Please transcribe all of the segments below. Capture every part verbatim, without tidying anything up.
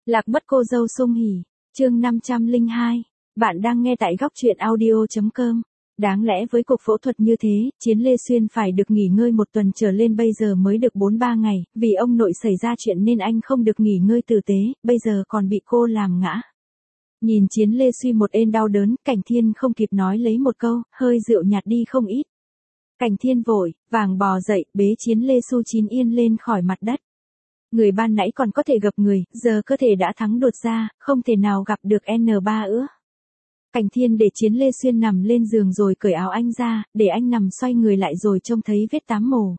Lạc mất cô dâu Sung Hỉ, chương năm trăm lẻ hai. Bạn đang nghe tại góc truyện audio chấm com. Đáng lẽ với cuộc phẫu thuật như thế, Chiến Lê Xuyên phải được nghỉ ngơi một tuần trở lên, bây giờ mới được bốn ba ngày, vì ông nội xảy ra chuyện nên anh không được nghỉ ngơi tử tế, bây giờ còn bị cô làm ngã. Nhìn Chiến Lê Suy một ên đau đớn, Cảnh Thiên không kịp nói lấy một câu, hơi rượu nhạt đi không ít. Cảnh Thiên vội vàng bò dậy, bế Chiến Lê Su chín yên lên khỏi mặt đất. Người ban nãy còn có thể gặp người, giờ cơ thể đã thắng đột ra, không thể nào gặp được N ba nữa. Cảnh Thiên để Chiến Lê Xuyên nằm lên giường rồi cởi áo anh ra, để anh nằm xoay người lại rồi trông thấy vết tám mổ.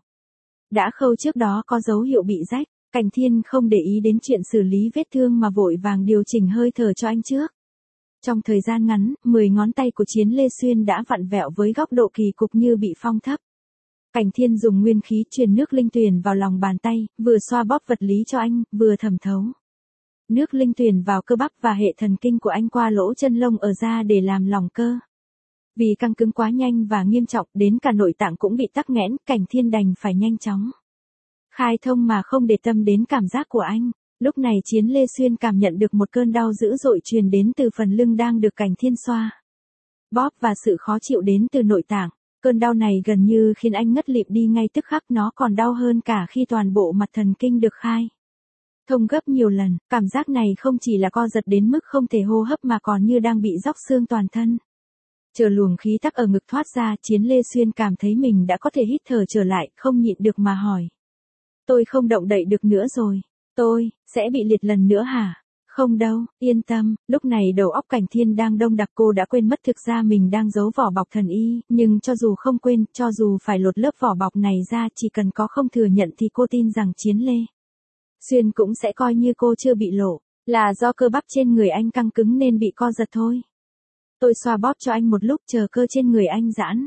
Đã khâu trước đó có dấu hiệu bị rách, Cảnh Thiên không để ý đến chuyện xử lý vết thương mà vội vàng điều chỉnh hơi thở cho anh trước. Trong thời gian ngắn, mười ngón tay của Chiến Lê Xuyên đã vặn vẹo với góc độ kỳ cục như bị phong thấp. Cảnh Thiên dùng nguyên khí truyền nước linh tuyền vào lòng bàn tay, vừa xoa bóp vật lý cho anh, vừa thẩm thấu nước linh tuyền vào cơ bắp và hệ thần kinh của anh qua lỗ chân lông ở da để làm lỏng cơ. Vì căng cứng quá nhanh và nghiêm trọng, đến cả nội tạng cũng bị tắc nghẽn, Cảnh Thiên đành phải nhanh chóng khai thông mà không để tâm đến cảm giác của anh. Lúc này Chiến Lê Xuyên cảm nhận được một cơn đau dữ dội truyền đến từ phần lưng đang được Cảnh Thiên xoa bóp và sự khó chịu đến từ nội tạng. Cơn đau này gần như khiến anh ngất lịm đi ngay tức khắc, nó còn đau hơn cả khi toàn bộ mặt thần kinh được khai thông gấp nhiều lần. Cảm giác này không chỉ là co giật đến mức không thể hô hấp mà còn như đang bị róc xương toàn thân. Chờ luồng khí tắc ở ngực thoát ra, Chiến Lê Xuyên cảm thấy mình đã có thể hít thở trở lại, không nhịn được mà hỏi. Tôi không động đậy được nữa rồi. Tôi sẽ bị liệt lần nữa hả? Không đâu, yên tâm. Lúc này đầu óc Cảnh Thiên đang đông đặc, cô đã quên mất thực ra mình đang giấu vỏ bọc thần y, nhưng cho dù không quên, cho dù phải lột lớp vỏ bọc này ra, chỉ cần có không thừa nhận thì cô tin rằng Chiến Lê Xuyên cũng sẽ coi như cô chưa bị lộ, là do cơ bắp trên người anh căng cứng nên bị co giật thôi. Tôi xoa bóp cho anh một lúc, chờ cơ trên người anh giãn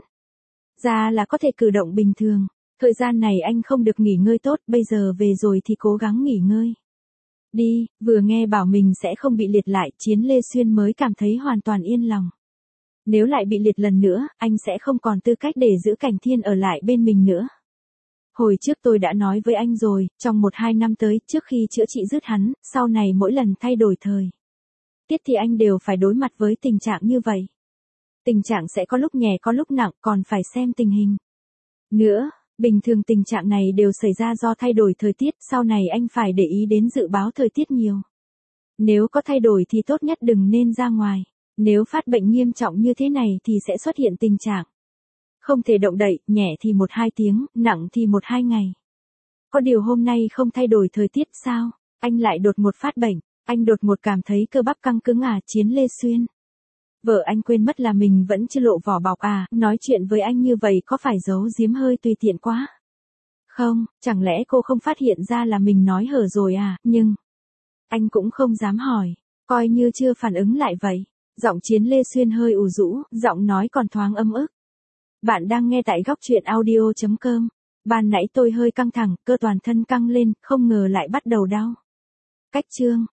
ra là có thể cử động bình thường. Thời gian này anh không được nghỉ ngơi tốt, bây giờ về rồi thì cố gắng nghỉ ngơi đi. Vừa nghe bảo mình sẽ không bị liệt lại, Chiến Lê Xuyên mới cảm thấy hoàn toàn yên lòng. Nếu lại bị liệt lần nữa, anh sẽ không còn tư cách để giữ Cảnh Thiên ở lại bên mình nữa. Hồi trước tôi đã nói với anh rồi, trong một hai năm tới, trước khi chữa trị dứt hắn, sau này mỗi lần thay đổi thời tiết thì anh đều phải đối mặt với tình trạng như vậy. Tình trạng sẽ có lúc nhẹ có lúc nặng, còn phải xem tình hình nữa. Bình thường tình trạng này đều xảy ra do thay đổi thời tiết, sau này anh phải để ý đến dự báo thời tiết nhiều. Nếu có thay đổi thì tốt nhất đừng nên ra ngoài. Nếu phát bệnh nghiêm trọng như thế này thì sẽ xuất hiện tình trạng không thể động đậy, nhẹ thì một hai tiếng, nặng thì một hai ngày. Có điều hôm nay không thay đổi thời tiết sao? Anh lại đột ngột phát bệnh, anh đột ngột cảm thấy cơ bắp căng cứng à? Chiến Lê Xuyên. Vợ anh quên mất là mình vẫn chưa lộ vỏ bọc à? Nói chuyện với anh như vậy có phải giấu giếm hơi tùy tiện quá không? Chẳng lẽ cô không phát hiện ra là mình nói hở rồi à? Nhưng anh cũng không dám hỏi, coi như chưa phản ứng lại vậy. Giọng Chiến Lê Xuyên hơi ù rũ, giọng nói còn thoáng âm ức. Bạn đang nghe tại góc truyện audio chấm com. Ban nãy tôi hơi căng thẳng, cơ toàn thân căng lên, không ngờ lại bắt đầu đau. Cách chương.